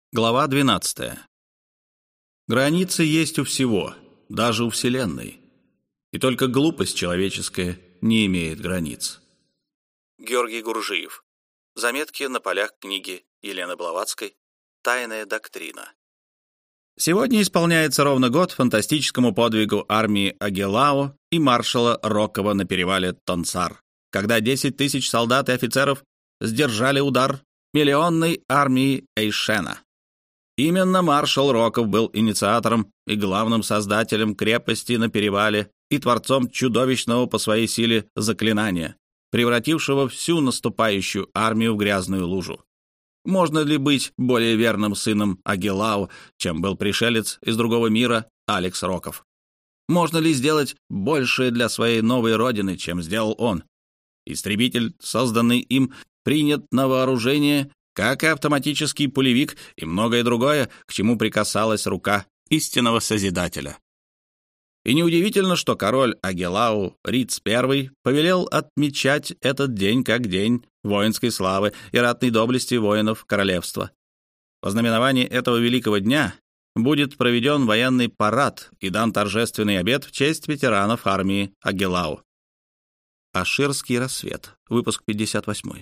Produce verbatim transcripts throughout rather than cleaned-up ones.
Глава двенадцатая. Границы есть у всего, даже у Вселенной. И только глупость человеческая не имеет границ. Георгий Гуржиев. Заметки на полях книги Елены Блаватской «Тайная доктрина». Сегодня исполняется ровно год фантастическому подвигу армии Агелао и маршала Рокова на перевале Тонсар, когда десять тысяч солдат и офицеров сдержали удар миллионной армии Эйшена. Именно маршал Роков был инициатором и главным создателем крепости на перевале и творцом чудовищного по своей силе заклинания, превратившего всю наступающую армию в грязную лужу. Можно ли быть более верным сыном Агелао, чем был пришелец из другого мира Алекс Роков? Можно ли сделать большее для своей новой родины, чем сделал он? Истребитель, созданный им, принят на вооружение, как и автоматический пулевик и многое другое, к чему прикасалась рука истинного Созидателя. И неудивительно, что король Агелау Риц I повелел отмечать этот день как день воинской славы и ратной доблести воинов королевства. В знаменовании этого великого дня будет проведен военный парад и дан торжественный обед в честь ветеранов армии Агелау. Аширский рассвет. Выпуск пятьдесят восемь.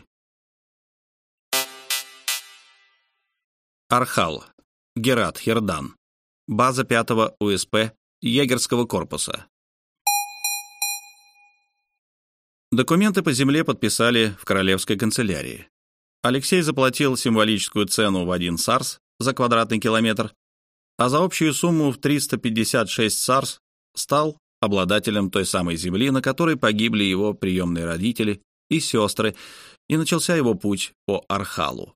Архал. Герат Хердан. База пятого У С П егерского корпуса. Документы по земле подписали в королевской канцелярии. Алексей заплатил символическую цену в один сарс за квадратный километр, а за общую сумму в триста пятьдесят шесть сарс стал обладателем той самой земли, на которой погибли его приемные родители и сестры, и начался его путь по Архалу.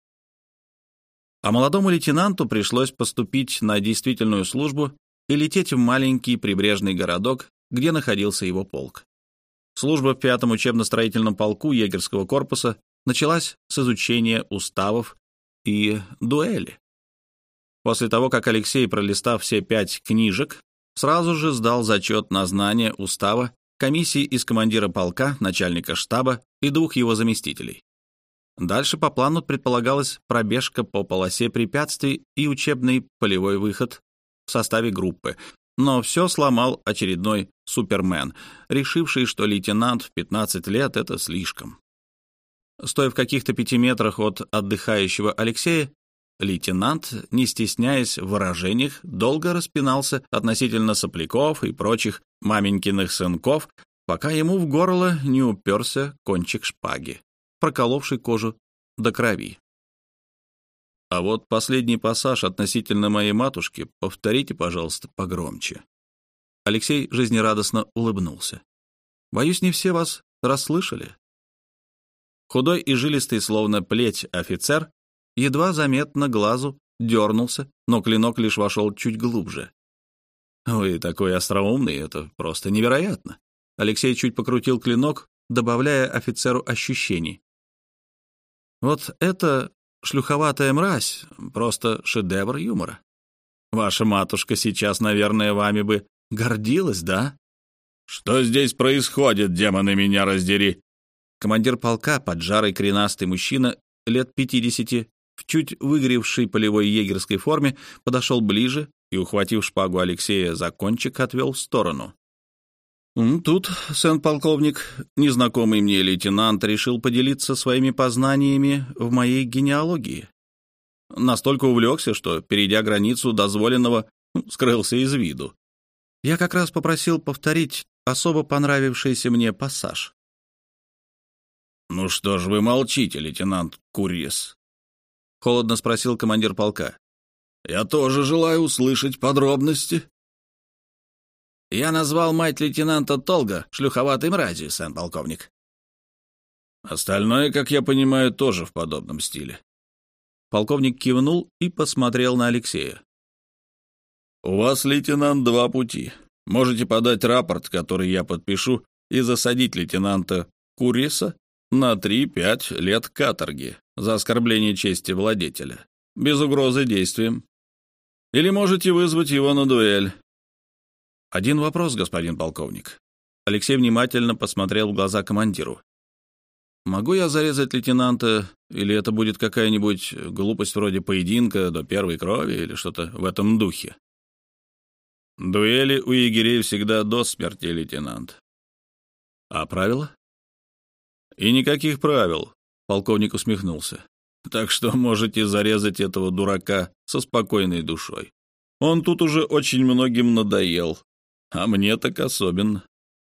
А молодому лейтенанту пришлось поступить на действительную службу и лететь в маленький прибрежный городок, где находился его полк. Служба в пятом учебно-строительном полку егерского корпуса началась с изучения уставов и дуэли. После того, как Алексей, пролистав все пять книжек, сразу же сдал зачет на знание устава комиссии из командира полка, начальника штаба и двух его заместителей. Дальше по плану предполагалась пробежка по полосе препятствий и учебный полевой выход в составе группы, но все сломал очередной супермен, решивший, что лейтенант в пятнадцать лет — это слишком. Стоя в каких-то пяти метрах от отдыхающего Алексея, лейтенант, не стесняясь в выражениях, долго распинался относительно сопляков и прочих маменькиных сынков, пока ему в горло не уперся кончик шпаги, проколовший кожу до крови. А вот последний пассаж относительно моей матушки повторите, пожалуйста, погромче. Алексей жизнерадостно улыбнулся. Боюсь, не все вас расслышали. Худой и жилистый, словно плеть, офицер едва заметно глазу дернулся, но клинок лишь вошел чуть глубже. Вы такой остроумный, это просто невероятно. Алексей чуть покрутил клинок, добавляя офицеру ощущений. Вот это шлюховатая мразь — просто шедевр юмора. Ваша матушка сейчас, наверное, вами бы гордилась, да? Что здесь происходит, демоны, меня раздери? Командир полка, поджарый коренастый мужчина, лет пятидесяти, в чуть выгоревшей полевой егерской форме, подошел ближе и, ухватив шпагу Алексея за кончик, отвел в сторону. Тут, сын-полковник, незнакомый мне лейтенант решил поделиться своими познаниями в моей генеалогии. Настолько увлекся, что, перейдя границу дозволенного, скрылся из виду. Я как раз попросил повторить особо понравившийся мне пассаж. «Ну что ж вы молчите, лейтенант Курьес?» — холодно спросил командир полка. «Я тоже желаю услышать подробности». «Я назвал мать лейтенанта Толга шлюховатой мразью, сын-полковник». «Остальное, как я понимаю, тоже в подобном стиле». Полковник кивнул и посмотрел на Алексея. «У вас, лейтенант, два пути. Можете подать рапорт, который я подпишу, и засадить лейтенанта Курьеса на три-пять лет каторги за оскорбление чести владетеля, без угрозы действием. Или можете вызвать его на дуэль». «Один вопрос, господин полковник». Алексей внимательно посмотрел в глаза командиру. «Могу я зарезать лейтенанта Или это будет какая-нибудь глупость вроде поединка до первой крови или что-то в этом духе? Дуэли у егерей всегда до смерти, лейтенант. А правила? И никаких правил, полковник усмехнулся. Так что можете зарезать этого дурака со спокойной душой. Он тут уже очень многим надоел, а мне так особенно.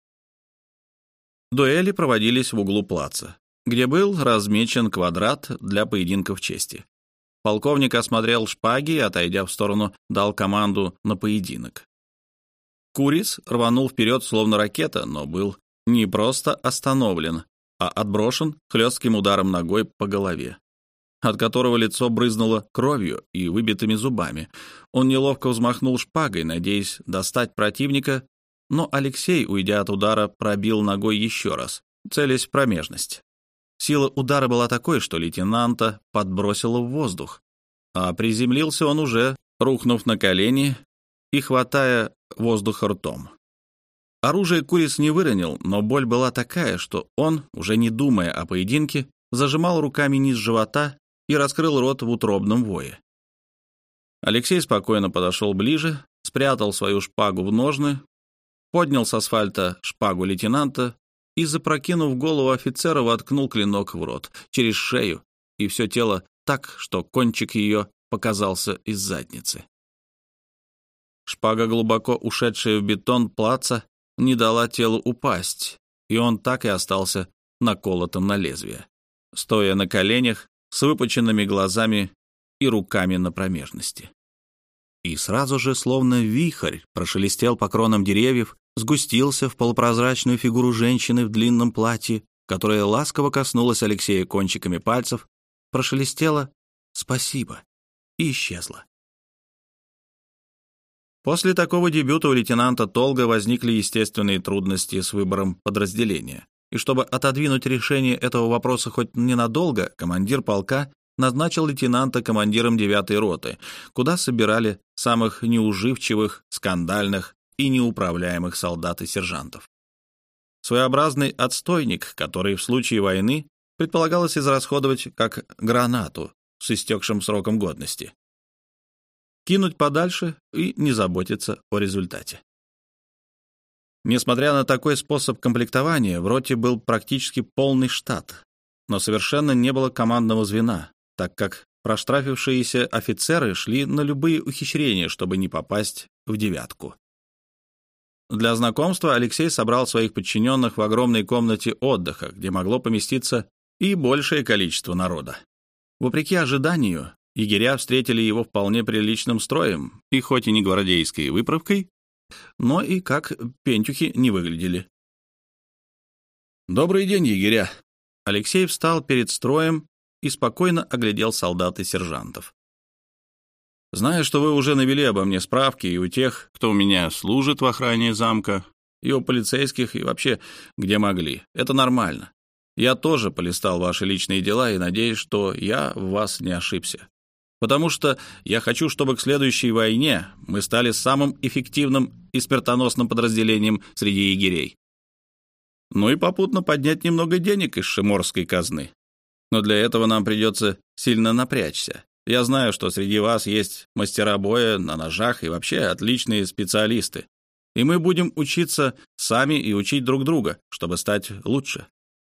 Дуэли проводились в углу плаца, где был размечен квадрат для поединков чести. Полковник осмотрел шпаги и, отойдя в сторону, дал команду на поединок. Курис рванул вперед, словно ракета, но был не просто остановлен, а отброшен хлестким ударом ногой по голове, от которого лицо брызнуло кровью и выбитыми зубами. Он неловко взмахнул шпагой, надеясь достать противника, но Алексей, уйдя от удара, пробил ногой еще раз, целясь в промежность. Сила удара была такой, что лейтенанта подбросило в воздух, а приземлился он уже, рухнув на колени и хватая воздух ртом. Оружие Курис не выронил, но боль была такая, что он, уже не думая о поединке, зажимал руками низ живота и раскрыл рот в утробном вое. Алексей спокойно подошел ближе, спрятал свою шпагу в ножны, поднял с асфальта шпагу лейтенанта и, запрокинув голову офицера, воткнул клинок в рот, через шею, и все тело так, что кончик ее показался из задницы. Шпага, глубоко ушедшая в бетон плаца, не дала телу упасть, и он так и остался наколотым на лезвие, стоя на коленях, с выпученными глазами и руками на промежности. И сразу же, словно вихрь, прошелестел по кронам деревьев, сгустился в полупрозрачную фигуру женщины в длинном платье, которая ласково коснулась Алексея кончиками пальцев, прошелестела «спасибо» и исчезла. После такого дебюта у лейтенанта Толга возникли естественные трудности с выбором подразделения. И чтобы отодвинуть решение этого вопроса хоть ненадолго, командир полка назначил лейтенанта командиром девятой роты, куда собирали самых неуживчивых, скандальных и неуправляемых солдат и сержантов. Своеобразный отстойник, который в случае войны предполагалось израсходовать как гранату с истекшим сроком годности. Кинуть подальше и не заботиться о результате. Несмотря на такой способ комплектования, в роте был практически полный штат, но совершенно не было командного звена, так как проштрафившиеся офицеры шли на любые ухищрения, чтобы не попасть в девятку. Для знакомства Алексей собрал своих подчиненных в огромной комнате отдыха, где могло поместиться и большее количество народа. Вопреки ожиданию, егеря встретили его вполне приличным строем, и хоть и не гвардейской выправкой, но и как пентюхи не выглядели. «Добрый день, егеря!» Алексей встал перед строем и спокойно оглядел солдат и сержантов. «Знаю, что вы уже навели обо мне справки и у тех, кто у меня служит в охране замка, и у полицейских, и вообще где могли. Это нормально. Я тоже полистал ваши личные дела и надеюсь, что я в вас не ошибся. Потому что я хочу, чтобы к следующей войне мы стали самым эффективным и смертоносным подразделением среди егерей. Ну и попутно поднять немного денег из шиморской казны. Но для этого нам придется сильно напрячься. Я знаю, что среди вас есть мастера боя на ножах и вообще отличные специалисты. И мы будем учиться сами и учить друг друга, чтобы стать лучше.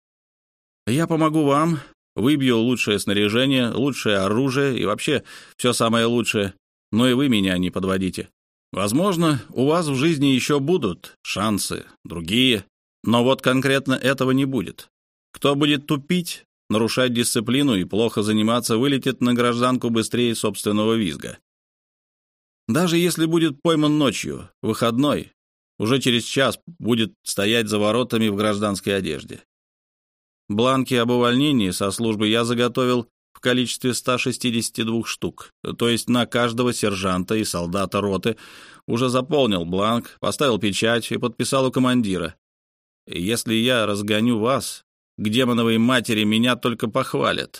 Я помогу вам, выбью лучшее снаряжение, лучшее оружие и вообще все самое лучшее, но и вы меня не подводите. Возможно, у вас в жизни еще будут шансы, другие, но вот конкретно этого не будет. Кто будет тупить, нарушать дисциплину и плохо заниматься, вылетит на гражданку быстрее собственного визга. Даже если будет пойман ночью, выходной, уже через час будет стоять за воротами в гражданской одежде. Бланки об увольнении со службы я заготовил в количестве ста шестидесяти двух штук, то есть на каждого сержанта и солдата роты уже заполнил бланк, поставил печать и подписал у командира. И если я разгоню вас, к демоновой матери меня только похвалят.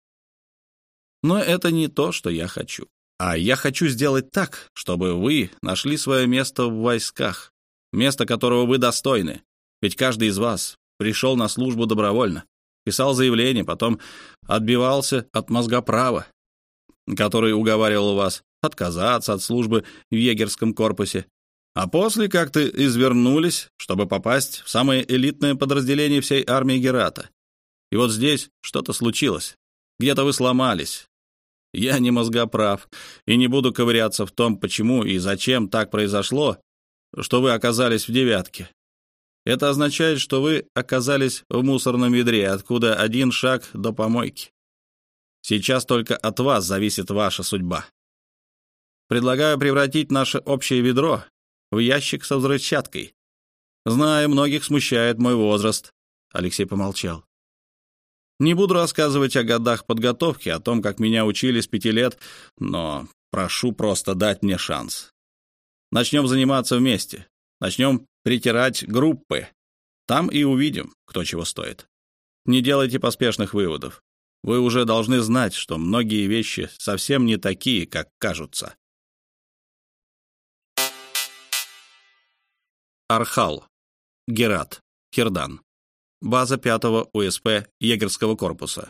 Но это не то, что я хочу. А я хочу сделать так, чтобы вы нашли свое место в войсках, место которого вы достойны. Ведь каждый из вас пришел на службу добровольно. Писал заявление, потом отбивался от мозгоправа, который уговаривал вас отказаться от службы в егерском корпусе. А после как-то извернулись, чтобы попасть в самое элитное подразделение всей армии Герата. И вот здесь что-то случилось. Где-то вы сломались. Я не мозгоправ и не буду ковыряться в том, почему и зачем так произошло, что вы оказались в девятке. Это означает, что вы оказались в мусорном ведре, откуда один шаг до помойки. Сейчас только от вас зависит ваша судьба. Предлагаю превратить наше общее ведро в ящик со взрывчаткой. Знаю, многих смущает мой возраст. Алексей помолчал. Не буду рассказывать о годах подготовки, о том, как меня учили с пяти лет, но прошу просто дать мне шанс. Начнем заниматься вместе. Начнем притирать группы. Там и увидим, кто чего стоит. Не делайте поспешных выводов. Вы уже должны знать, что многие вещи совсем не такие, как кажутся. Архал. Герат. Хирдан. База пятого УСП егерского корпуса.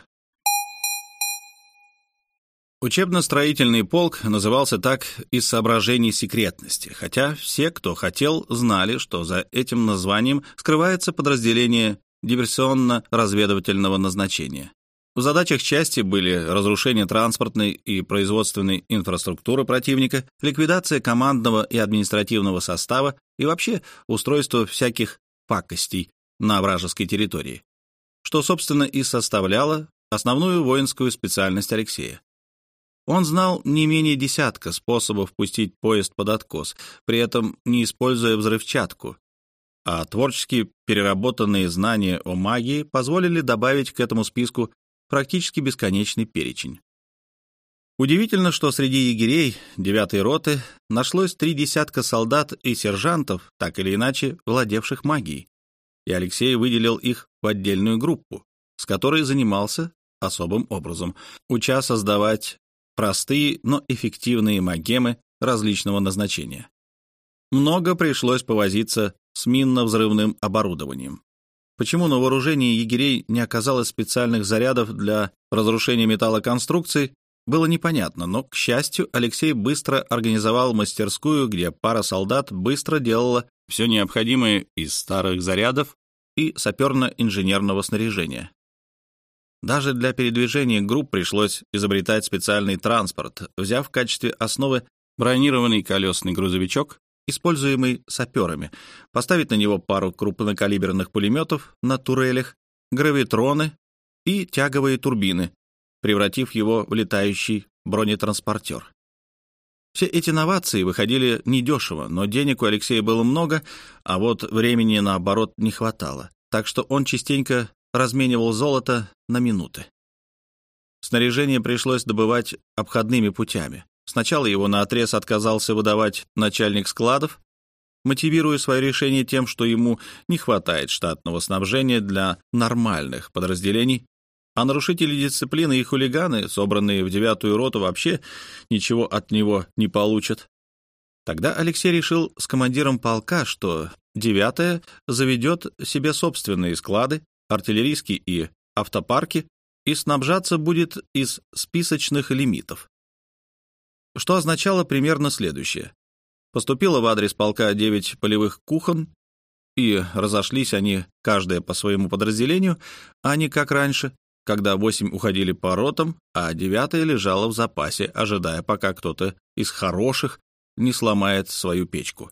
Учебно-строительный полк назывался так из соображений секретности, хотя все, кто хотел, знали, что за этим названием скрывается подразделение диверсионно-разведывательного назначения. В задачах части были разрушение транспортной и производственной инфраструктуры противника, ликвидация командного и административного состава и вообще устройство всяких пакостей на вражеской территории, что, собственно, и составляло основную воинскую специальность Алексея. Он знал не менее десятка способов пустить поезд под откос, при этом не используя взрывчатку, а творчески переработанные знания о магии позволили добавить к этому списку практически бесконечный перечень. Удивительно, что среди егерей девятой роты нашлось три десятка солдат и сержантов, так или иначе владевших магией, и Алексей выделил их в отдельную группу, с которой занимался особым образом, уча создавать простые, но эффективные магемы различного назначения. Много пришлось повозиться с минно-взрывным оборудованием. Почему на вооружении егерей не оказалось специальных зарядов для разрушения металлоконструкций, было непонятно, но, к счастью, Алексей быстро организовал мастерскую, где пара солдат быстро делала все необходимое из старых зарядов и саперно-инженерного снаряжения. Даже для передвижения групп пришлось изобретать специальный транспорт, взяв в качестве основы бронированный колесный грузовичок, используемый саперами, поставить на него пару крупнокалиберных пулеметов на турелях, гравитроны и тяговые турбины, превратив его в летающий бронетранспортер. Все эти новации выходили недешево, но денег у Алексея было много, а вот времени, наоборот, не хватало, так что он частенько разменивал золото на минуты. Снаряжение пришлось добывать обходными путями. Сначала его наотрез отказался выдавать начальник складов, мотивируя свое решение тем, что ему не хватает штатного снабжения для нормальных подразделений, а нарушители дисциплины и хулиганы, собранные в девятую роту, вообще ничего от него не получат. Тогда Алексей решил с командиром полка, что девятая заведет себе собственные склады, артиллерийские и автопарки, и снабжаться будет из списочных лимитов. Что означало примерно следующее. Поступило в адрес полка девять полевых кухон, и разошлись они, каждая по своему подразделению, а не как раньше, когда восемь уходили по ротам, а девятая лежала в запасе, ожидая, пока кто-то из хороших не сломает свою печку.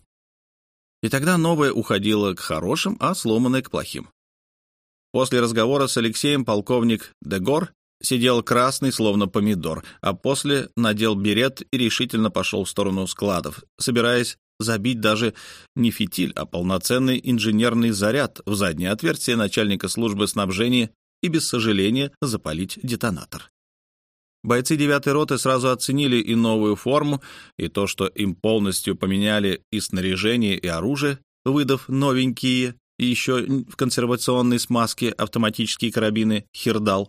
И тогда новая уходила к хорошим, а сломанная к плохим. После разговора с Алексеем полковник Дегор сидел красный, словно помидор, а после надел берет и решительно пошел в сторону складов, собираясь забить даже не фитиль, а полноценный инженерный заряд в заднее отверстие начальника службы снабжения и без сожаления запалить детонатор. Бойцы девятой роты сразу оценили и новую форму, и то, что им полностью поменяли и снаряжение, и оружие, выдав новенькие и еще в консервационной смазке автоматические карабины «Хирдал».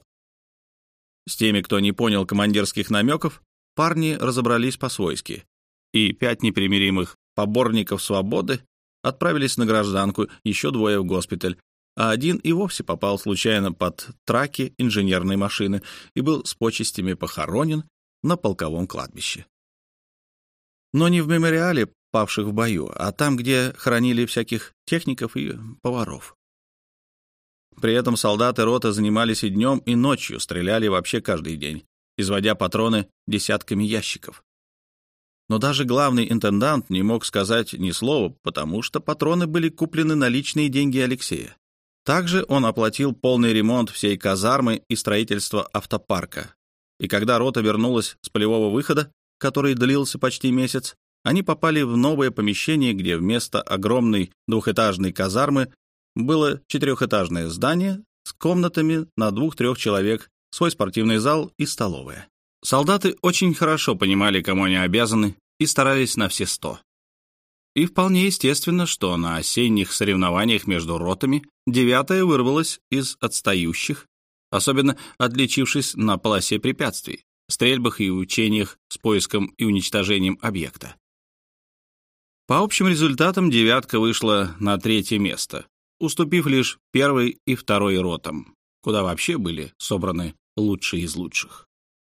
С теми, кто не понял командирских намеков, парни разобрались по-свойски, и пять непримиримых поборников свободы отправились на гражданку, еще двое в госпиталь, а один и вовсе попал случайно под траки инженерной машины и был с почестями похоронен на полковом кладбище. Но не в мемориале павших в бою, а там, где хоронили всяких техников и поваров. При этом солдаты роты занимались и днем, и ночью, стреляли вообще каждый день, изводя патроны десятками ящиков. Но даже главный интендант не мог сказать ни слова, потому что патроны были куплены на личные деньги Алексея. Также он оплатил полный ремонт всей казармы и строительство автопарка. И когда рота вернулась с полевого выхода, который длился почти месяц, они попали в новое помещение, где вместо огромной двухэтажной казармы было четырехэтажное здание с комнатами на двух-трех человек, свой спортивный зал и столовая. Солдаты очень хорошо понимали, кому они обязаны, и старались на все сто. И вполне естественно, что на осенних соревнованиях между ротами девятая вырвалась из отстающих, особенно отличившись на полосе препятствий, стрельбах и учениях с поиском и уничтожением объекта. По общим результатам девятка вышла на третье место, уступив лишь первой и второй ротам, куда вообще были собраны лучшие из лучших.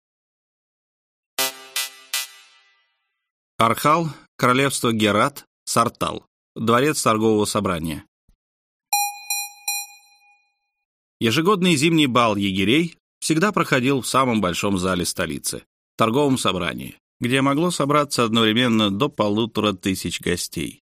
Архал, королевство Герат, Сартал, дворец торгового собрания. Ежегодный зимний бал егерей всегда проходил в самом большом зале столицы, торговом собрании, где могло собраться одновременно до полутора тысяч гостей.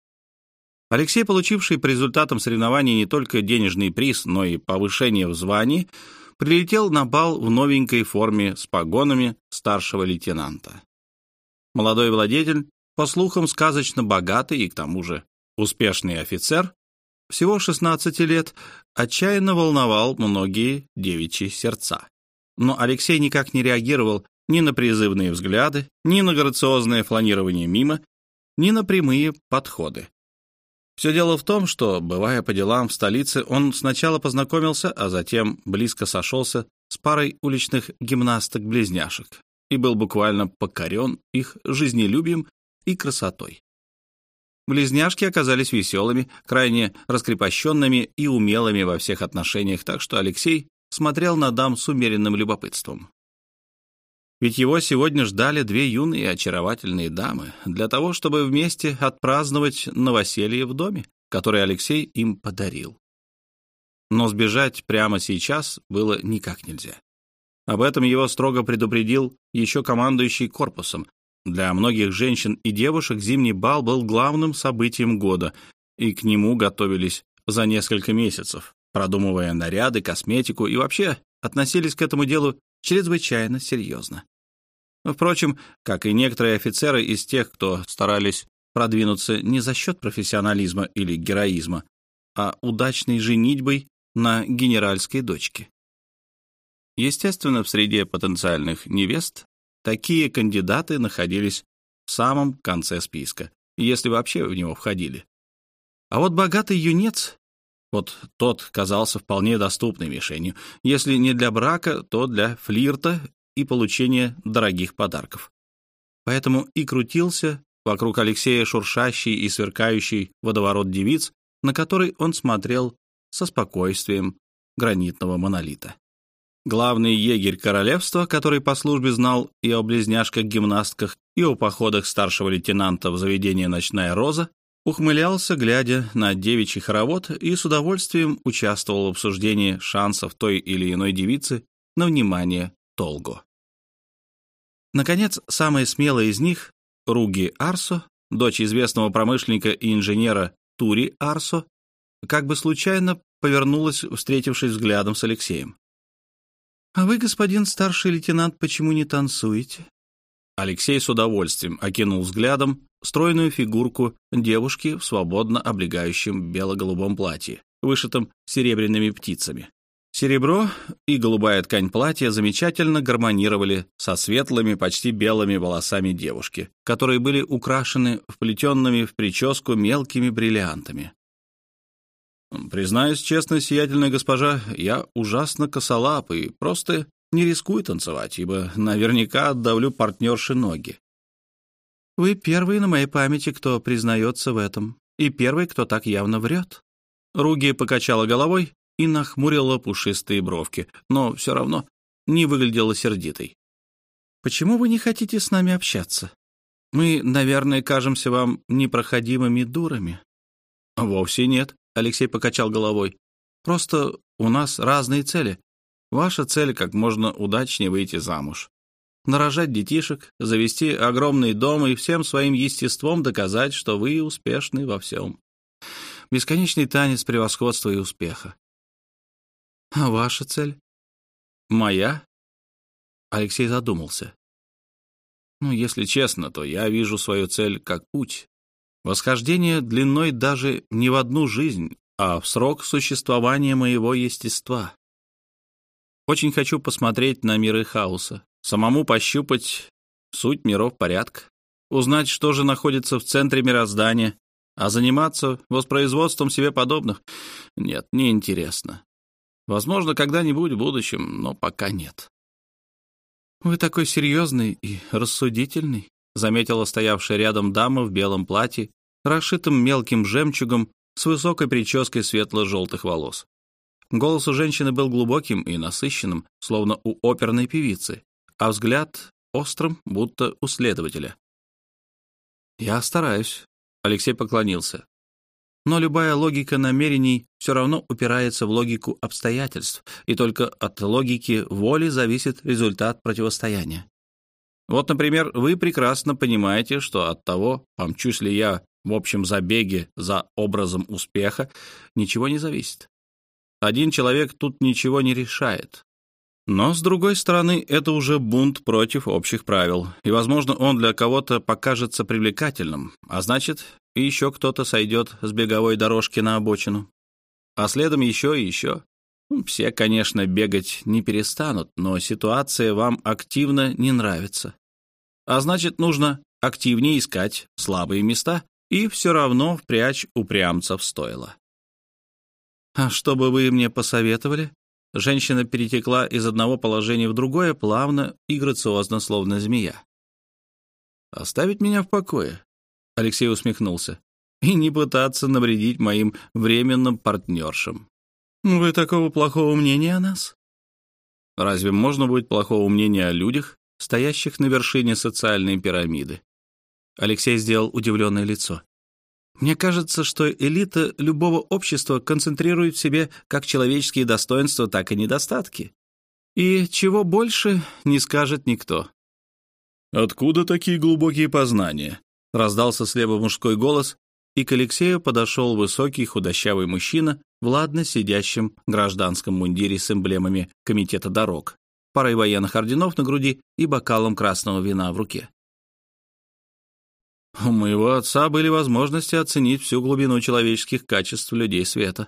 Алексей, получивший по результатам соревнований не только денежный приз, но и повышение в звании, прилетел на бал в новенькой форме с погонами старшего лейтенанта. Молодой владетель, по слухам, сказочно богатый и, к тому же, успешный офицер, всего шестнадцати лет, отчаянно волновал многие девичьи сердца. Но Алексей никак не реагировал ни на призывные взгляды, ни на грациозное фланирование мимо, ни на прямые подходы. Все дело в том, что, бывая по делам в столице, он сначала познакомился, а затем близко сошелся с парой уличных гимнасток-близняшек и был буквально покорен их жизнелюбием и красотой. Близняшки оказались веселыми, крайне раскрепощенными и умелыми во всех отношениях, так что Алексей смотрел на дам с умеренным любопытством. Ведь его сегодня ждали две юные и очаровательные дамы для того, чтобы вместе отпраздновать новоселье в доме, который Алексей им подарил. Но сбежать прямо сейчас было никак нельзя. Об этом его строго предупредил еще командующий корпусом. Для многих женщин и девушек зимний бал был главным событием года, и к нему готовились за несколько месяцев, продумывая наряды, косметику и вообще относились к этому делу чрезвычайно серьезно. Впрочем, как и некоторые офицеры из тех, кто старались продвинуться не за счет профессионализма или героизма, а удачной женитьбой на генеральской дочке. Естественно, в среде потенциальных невест такие кандидаты находились в самом конце списка, если вообще в него входили. А вот богатый юнец, вот тот казался вполне доступной мишенью, если не для брака, то для флирта и получения дорогих подарков. Поэтому и крутился вокруг Алексея шуршащий и сверкающий водоворот девиц, на который он смотрел со спокойствием гранитного монолита. Главный егерь королевства, который по службе знал и о близняшках-гимнастках, и о походах старшего лейтенанта в заведение «Ночная роза», ухмылялся, глядя на девичий хоровод, и с удовольствием участвовал в обсуждении шансов той или иной девицы на внимание Толго. Наконец, самая смелая из них, Руги Арсо, дочь известного промышленника и инженера Тури Арсо, как бы случайно повернулась, встретившись взглядом с Алексеем. «А вы, господин старший лейтенант, почему не танцуете?» Алексей с удовольствием окинул взглядом стройную фигурку девушки в свободно облегающем бело-голубом платье, вышитом серебряными птицами. Серебро и голубая ткань платья замечательно гармонировали со светлыми, почти белыми волосами девушки, которые были украшены вплетенными в прическу мелкими бриллиантами. «Признаюсь честно, сиятельная госпожа, я ужасно косолап и просто не рискую танцевать, ибо наверняка отдавлю партнерши ноги». «Вы первый на моей памяти, кто признается в этом, и первый, кто так явно врет». Руги покачала головой и нахмурила пушистые бровки, но все равно не выглядела сердитой. «Почему вы не хотите с нами общаться? Мы, наверное, кажемся вам непроходимыми дурами». «Вовсе нет», — Алексей покачал головой. «Просто у нас разные цели. Ваша цель — как можно удачнее выйти замуж. Нарожать детишек, завести огромный дом и всем своим естеством доказать, что вы успешны во всем. Бесконечный танец превосходства и успеха. А ваша цель? Моя? Алексей задумался. Ну, если честно, то я вижу свою цель как путь. Восхождение длиной даже не в одну жизнь, а в срок существования моего естества. Очень хочу посмотреть на миры хаоса, самому пощупать суть миров порядка, узнать, что же находится в центре мироздания, а заниматься воспроизводством себе подобных нет, неинтересно. Возможно, когда-нибудь в будущем, но пока нет. «Вы такой серьезный и рассудительный», — заметила стоявшая рядом дама в белом платье, расшитым мелким жемчугом, с высокой прической светло-желтых волос. Голос у женщины был глубоким и насыщенным, словно у оперной певицы, а взгляд острым, будто у следователя. «Я стараюсь», — Алексей поклонился. «Но любая логика намерений все равно упирается в логику обстоятельств, и только от логики воли зависит результат противостояния. Вот, например, вы прекрасно понимаете, что от того, помчусь ли я в общем забеге за образом успеха, ничего не зависит. Один человек тут ничего не решает. Но, с другой стороны, это уже бунт против общих правил, и, возможно, он для кого-то покажется привлекательным, а значит, и еще кто-то сойдет с беговой дорожки на обочину. А следом еще и еще. Все, конечно, бегать не перестанут, но ситуация вам активно не нравится. А значит, нужно активнее искать слабые места и все равно впрячь упрямца в стойло. «А что бы вы мне посоветовали?» Женщина перетекла из одного положения в другое плавно и грациозно, словно змея. «Оставить меня в покое», — Алексей усмехнулся, «и не пытаться навредить моим временным партнершам». «Вы такого плохого мнения о нас?» «Разве можно быть плохого мнения о людях, стоящих на вершине социальной пирамиды?» Алексей сделал удивленное лицо. «Мне кажется, что элита любого общества концентрирует в себе как человеческие достоинства, так и недостатки. И чего больше не скажет никто». «Откуда такие глубокие познания?» — раздался слева мужской голос, и к Алексею подошел высокий худощавый мужчина в ладно сидящем гражданском мундире с эмблемами Комитета дорог, парой военных орденов на груди и бокалом красного вина в руке. «У моего отца были возможности оценить всю глубину человеческих качеств людей света».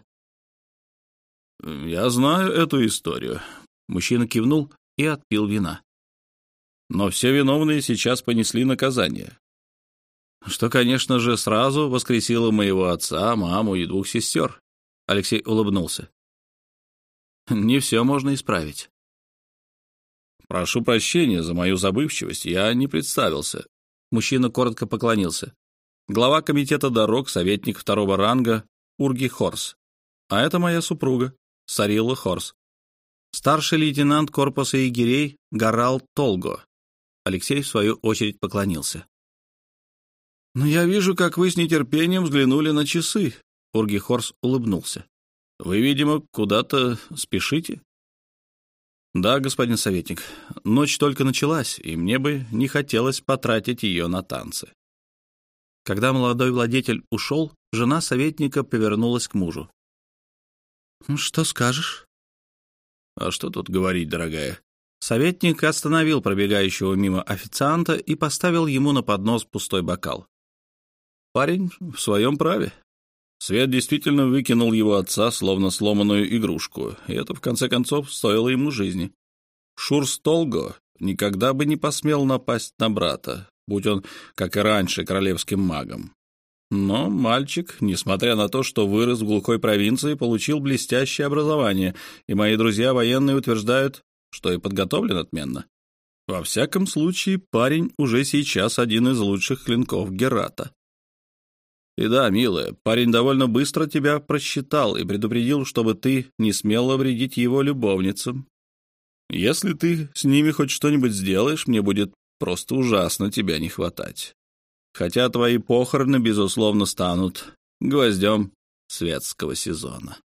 «Я знаю эту историю», — мужчина кивнул и отпил вина. «Но все виновные сейчас понесли наказание, что, конечно же, сразу воскресило моего отца, маму и двух сестер». Алексей улыбнулся. «Не все можно исправить». «Прошу прощения за мою забывчивость, я не представился». Мужчина коротко поклонился. «Глава комитета дорог, советник второго ранга Урги Хорс. А это моя супруга, Сарила Хорс. Старший лейтенант корпуса егерей Гарал Толго». Алексей, в свою очередь, поклонился. «Но я вижу, как вы с нетерпением взглянули на часы», — Урги Хорс улыбнулся. «Вы, видимо, куда-то спешите?» «Да, господин советник, ночь только началась, и мне бы не хотелось потратить ее на танцы». Когда молодой владетель ушел, жена советника повернулась к мужу. «Что скажешь?» «А что тут говорить, дорогая?» Советник остановил пробегающего мимо официанта и поставил ему на поднос пустой бокал. «Парень в своем праве. Свет действительно выкинул его отца, словно сломанную игрушку, и это, в конце концов, стоило ему жизни. Шурс Толго никогда бы не посмел напасть на брата, будь он, как и раньше, королевским магом. Но мальчик, несмотря на то, что вырос в глухой провинции, получил блестящее образование, и мои друзья военные утверждают, что и подготовлен отменно. Во всяком случае, парень уже сейчас один из лучших клинков Герата». И да, милая, парень довольно быстро тебя просчитал и предупредил, чтобы ты не смела вредить его любовницам. Если ты с ними хоть что-нибудь сделаешь, мне будет просто ужасно тебя не хватать. Хотя твои похороны, безусловно, станут гвоздем светского сезона.